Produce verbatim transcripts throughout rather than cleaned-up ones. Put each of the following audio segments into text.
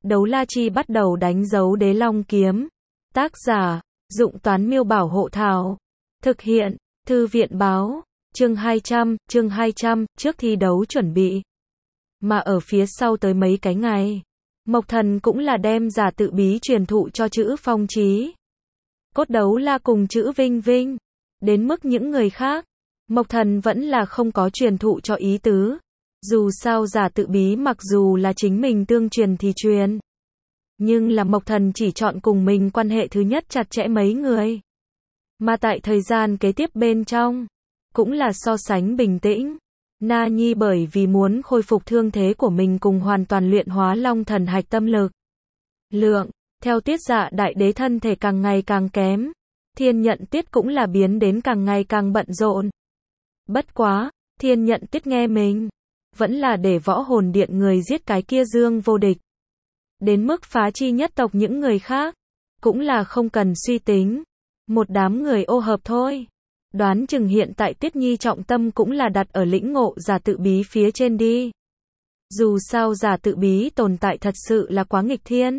Đấu La Chi bắt đầu đánh dấu Đế Long Kiếm. Tác giả, Dụng Toán Miêu Bảo Hộ Thảo. Thực hiện, Thư viện Báo. Chương hai trăm, chương hai trăm, trước thi đấu chuẩn bị. Mà ở phía sau tới mấy cái ngày, Mộc Thần cũng là đem giả tự bí truyền thụ cho chữ Phong Chí, Cốt Đấu La cùng chữ Vinh Vinh. Đến mức những người khác, Mộc Thần vẫn là không có truyền thụ cho ý tứ. Dù sao giả tự bí mặc dù là chính mình tương truyền thì truyền, nhưng là Mộc Thần chỉ chọn cùng mình quan hệ thứ nhất chặt chẽ mấy người. Mà tại thời gian kế tiếp bên trong, cũng là so sánh bình tĩnh. Na Nhi bởi vì muốn khôi phục thương thế của mình cùng hoàn toàn luyện hóa Long Thần Hạch tâm lực lượng, theo Tiết Dạ đại đế thân thể càng ngày càng kém, Thiên Nhận Tiết cũng là biến đến càng ngày càng bận rộn. Bất quá, Thiên Nhận Tiết nghe mình, vẫn là để Võ Hồn Điện người giết cái kia Dương Vô Địch. Đến mức phá chi nhất tộc những người khác, cũng là không cần suy tính. Một đám người ô hợp thôi. Đoán chừng hiện tại Tiết Nhi trọng tâm cũng là đặt ở lĩnh ngộ giả tự bí phía trên đi. Dù sao giả tự bí tồn tại thật sự là quá nghịch thiên.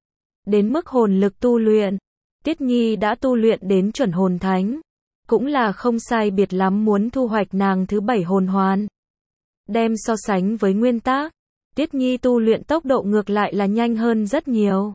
Đến mức hồn lực tu luyện, Tiết Nhi đã tu luyện đến chuẩn hồn thánh. Cũng là không sai biệt lắm muốn thu hoạch nàng thứ bảy hồn hoàn. Đem so sánh với nguyên tác, Tiết Nhi tu luyện tốc độ ngược lại là nhanh hơn rất nhiều.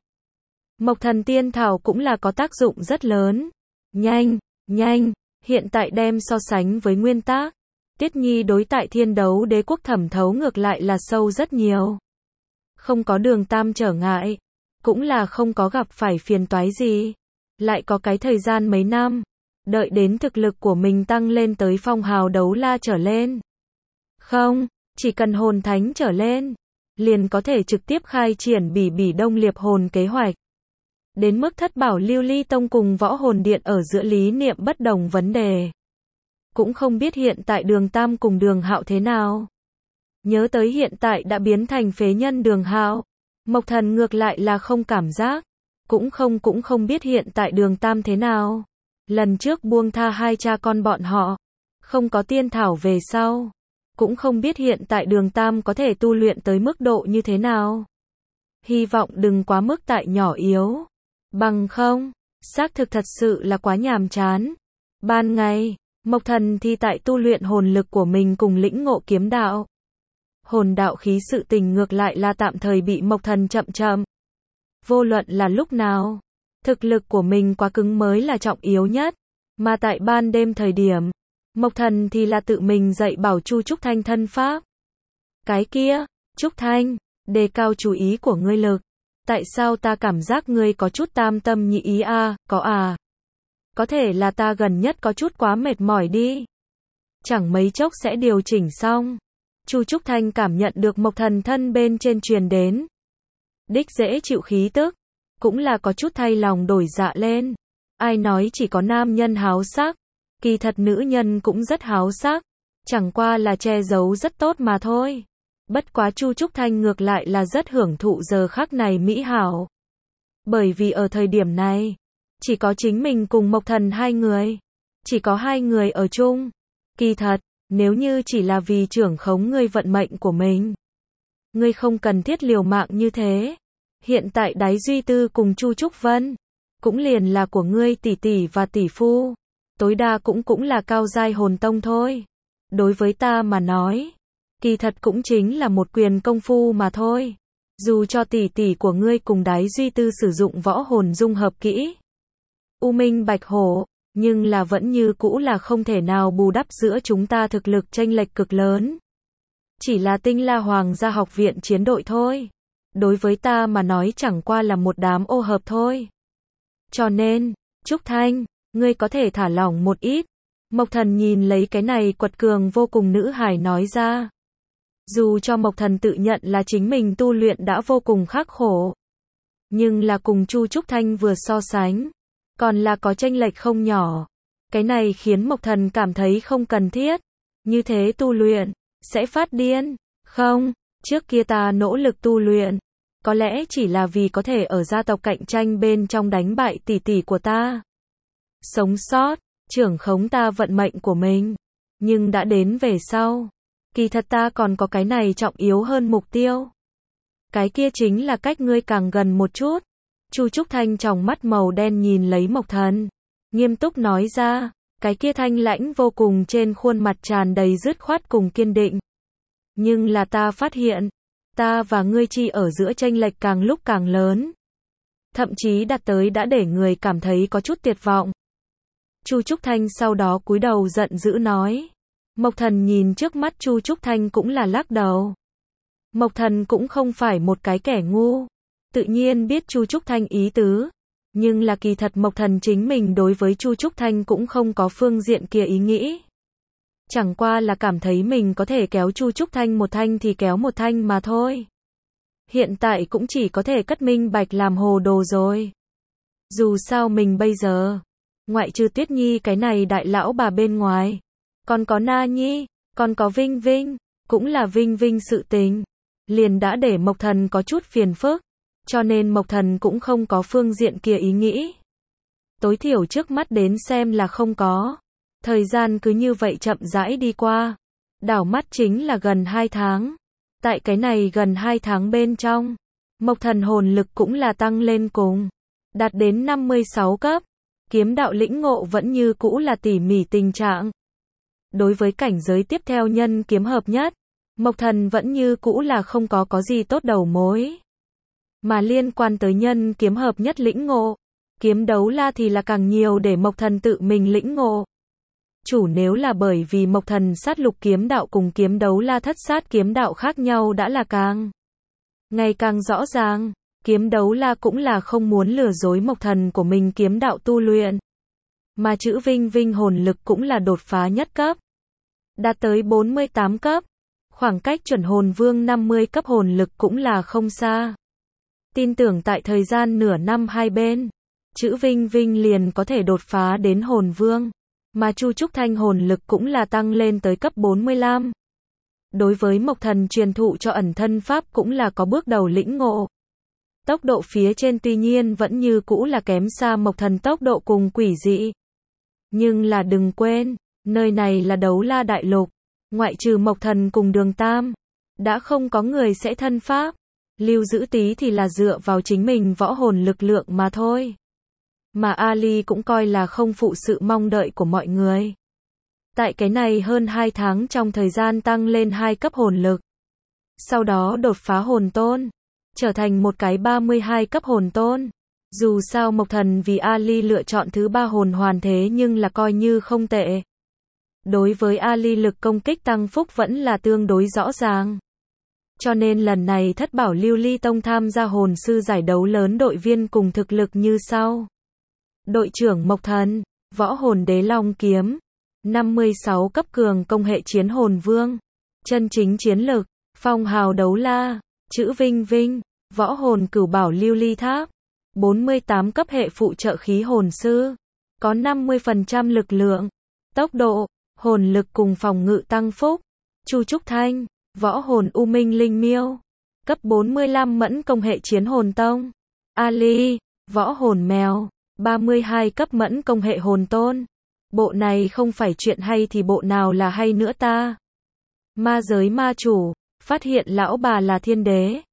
Mộc Thần Tiên Thảo cũng là có tác dụng rất lớn. Nhanh, nhanh, hiện tại đem so sánh với nguyên tác, Tiết Nhi đối tại Thiên Đấu Đế quốc thẩm thấu ngược lại là sâu rất nhiều. Không có Đường Tam trở ngại, cũng là không có gặp phải phiền toái gì. Lại có cái thời gian mấy năm, đợi đến thực lực của mình tăng lên tới phong hào đấu la trở lên. Không, chỉ cần hồn thánh trở lên, liền có thể trực tiếp khai triển bỉ bỉ đông liệp hồn kế hoạch. Đến mức Thất Bảo Lưu Ly Tông cùng Võ Hồn Điện ở giữa lý niệm bất đồng vấn đề. Cũng không biết hiện tại Đường Tam cùng Đường Hạo thế nào. Nhớ tới hiện tại đã biến thành phế nhân Đường Hạo, Mộc Thần ngược lại là không cảm giác. Cũng không cũng không biết hiện tại Đường Tam thế nào. Lần trước buông tha hai cha con bọn họ, không có tiên thảo về sau. Cũng không biết hiện tại Đường Tam có thể tu luyện tới mức độ như thế nào. Hy vọng đừng quá mức tại nhỏ yếu. Bằng không, xác thực thật sự là quá nhàm chán. Ban ngày, Mộc Thần thì tại tu luyện hồn lực của mình cùng lĩnh ngộ kiếm đạo. Hồn đạo khí sự tình ngược lại là tạm thời bị Mộc Thần chậm chậm. Vô luận là lúc nào, thực lực của mình quá cứng mới là trọng yếu nhất. Mà tại ban đêm thời điểm, Mộc Thần thì là tự mình dạy bảo Chu Trúc Thanh thân pháp. Cái kia, Trúc Thanh, đề cao chú ý của ngươi lực. Tại sao ta cảm giác ngươi có chút tam tâm nhị ý a, à, có à? Có thể là ta gần nhất có chút quá mệt mỏi đi. Chẳng mấy chốc sẽ điều chỉnh xong. Chu Trúc Thanh cảm nhận được Mộc Thần thân bên trên truyền đến. Đích dễ chịu khí tức, cũng là có chút thay lòng đổi dạ lên. Ai nói chỉ có nam nhân háo sắc, kỳ thật nữ nhân cũng rất háo sắc, chẳng qua là che giấu rất tốt mà thôi. Bất quá Chu Trúc Thanh ngược lại là rất hưởng thụ giờ khắc này mỹ hảo. Bởi vì ở thời điểm này, chỉ có chính mình cùng Mộc Thần hai người. Chỉ có hai người ở chung. Kỳ thật, nếu như chỉ là vì trưởng khống ngươi vận mệnh của mình, ngươi không cần thiết liều mạng như thế. Hiện tại Đái Duy Tư cùng Chu Trúc Vân, cũng liền là của ngươi tỷ tỷ và tỷ phu. Tối đa cũng cũng là cao giai hồn tông thôi. Đối với ta mà nói, kỳ thật cũng chính là một quyền công phu mà thôi. Dù cho tỷ tỷ của ngươi cùng Đái Duy Tư sử dụng võ hồn dung hợp kỹ U Minh Bạch Hổ, nhưng là vẫn như cũ là không thể nào bù đắp giữa chúng ta thực lực chênh lệch cực lớn. Chỉ là Tinh La Hoàng gia học viện chiến đội thôi. Đối với ta mà nói chẳng qua là một đám ô hợp thôi. Cho nên, Trúc Thanh, ngươi có thể thả lỏng một ít. Mộc Thần nhìn lấy cái này quật cường vô cùng nữ hài nói ra. Dù cho Mộc Thần tự nhận là chính mình tu luyện đã vô cùng khắc khổ, nhưng là cùng Chu Trúc Thanh vừa so sánh, còn là có chênh lệch không nhỏ. Cái này khiến Mộc Thần cảm thấy không cần thiết. Như thế tu luyện, sẽ phát điên. Không, trước kia ta nỗ lực tu luyện, có lẽ chỉ là vì có thể ở gia tộc cạnh tranh bên trong đánh bại tỷ tỷ của ta. Sống sót, trưởng khống ta vận mệnh của mình. Nhưng đã đến về sau, kỳ thật ta còn có cái này trọng yếu hơn mục tiêu. Cái kia chính là cách ngươi càng gần một chút. Chu Trúc Thanh tròng mắt màu đen nhìn lấy Mộc Thần, nghiêm túc nói ra, cái kia thanh lãnh vô cùng trên khuôn mặt tràn đầy dứt khoát cùng kiên định. Nhưng là ta phát hiện, ta và ngươi chi ở giữa chênh lệch càng lúc càng lớn. Thậm chí đạt tới đã để người cảm thấy có chút tuyệt vọng. Chu Trúc Thanh sau đó cúi đầu giận dữ nói. Mộc Thần nhìn trước mắt Chu Trúc Thanh cũng là lắc đầu. Mộc Thần cũng không phải một cái kẻ ngu. Tự nhiên biết Chu Trúc Thanh ý tứ. Nhưng là kỳ thật Mộc Thần chính mình đối với Chu Trúc Thanh cũng không có phương diện kia ý nghĩ. Chẳng qua là cảm thấy mình có thể kéo Chu Trúc Thanh một thanh thì kéo một thanh mà thôi. Hiện tại cũng chỉ có thể cất minh bạch làm hồ đồ rồi. Dù sao mình bây giờ, ngoại trừ Tuyết Nhi cái này đại lão bà bên ngoài, còn có Na Nhi, còn có Vinh Vinh, cũng là Vinh Vinh sự tình, liền đã để Mộc Thần có chút phiền phức, cho nên Mộc Thần cũng không có phương diện kia ý nghĩ. Tối thiểu trước mắt đến xem là không có. Thời gian cứ như vậy chậm rãi đi qua. Đảo mắt chính là gần hai tháng. Tại cái này gần hai tháng bên trong, Mộc Thần hồn lực cũng là tăng lên cùng, đạt đến năm mươi sáu cấp. Kiếm đạo lĩnh ngộ vẫn như cũ là tỉ mỉ tình trạng. Đối với cảnh giới tiếp theo nhân kiếm hợp nhất, Mộc Thần vẫn như cũ là không có có gì tốt đầu mối. Mà liên quan tới nhân kiếm hợp nhất lĩnh ngộ, kiếm đấu la thì là càng nhiều để Mộc Thần tự mình lĩnh ngộ. Chủ nếu là bởi vì Mộc Thần sát lục kiếm đạo cùng kiếm đấu la thất sát kiếm đạo khác nhau đã là càng ngày càng rõ ràng, kiếm đấu la cũng là không muốn lừa dối Mộc Thần của mình kiếm đạo tu luyện. Mà chữ Vinh Vinh hồn lực cũng là đột phá nhất cấp, đạt tới bốn mươi tám cấp, khoảng cách chuẩn hồn vương năm mươi cấp hồn lực cũng là không xa. Tin tưởng tại thời gian nửa năm hai bên, chữ Vinh Vinh liền có thể đột phá đến hồn vương. Mà Chu Trúc Thanh hồn lực cũng là tăng lên tới cấp bốn mươi lăm. Đối với Mộc Thần truyền thụ cho ẩn thân pháp cũng là có bước đầu lĩnh ngộ. Tốc độ phía trên tuy nhiên vẫn như cũ là kém xa Mộc Thần tốc độ cùng quỷ dị. Nhưng là đừng quên, nơi này là đấu la đại lục. Ngoại trừ Mộc Thần cùng Đường Tam, đã không có người sẽ thân pháp. Lưu Giữ Tí thì là dựa vào chính mình võ hồn lực lượng mà thôi. Mà Ali cũng coi là không phụ sự mong đợi của mọi người. Tại cái này hơn hai tháng trong thời gian tăng lên hai cấp hồn lực. Sau đó đột phá hồn tôn, trở thành một cái ba mươi hai cấp hồn tôn. Dù sao Mộc Thần vì Ali lựa chọn thứ ba hồn hoàn thế nhưng là coi như không tệ. Đối với Ali lực công kích tăng phúc vẫn là tương đối rõ ràng. Cho nên lần này Thất Bảo Lưu Ly Tông tham gia hồn sư giải đấu lớn đội viên cùng thực lực như sau. Đội trưởng Mộc Thần, võ hồn đế long kiếm, năm mươi sáu cấp cường công hệ chiến hồn vương, chân chính chiến lực, phong hào đấu la, chữ Vinh Vinh, võ hồn cửu bảo lưu ly tháp, bốn mươi tám cấp hệ phụ trợ khí hồn sư, có năm mươi phần trăm lực lượng, tốc độ, hồn lực cùng phòng ngự tăng phúc. Chu Trúc Thanh, võ hồn u minh linh miêu, cấp bốn mươi lăm mẫn công hệ chiến hồn tông. Ali, võ hồn mèo, ba mươi hai cấp mẫn công hệ hồn tôn. Bộ này không phải chuyện hay thì bộ nào là hay nữa ta. Ma giới ma chủ, phát hiện lão bà là thiên đế.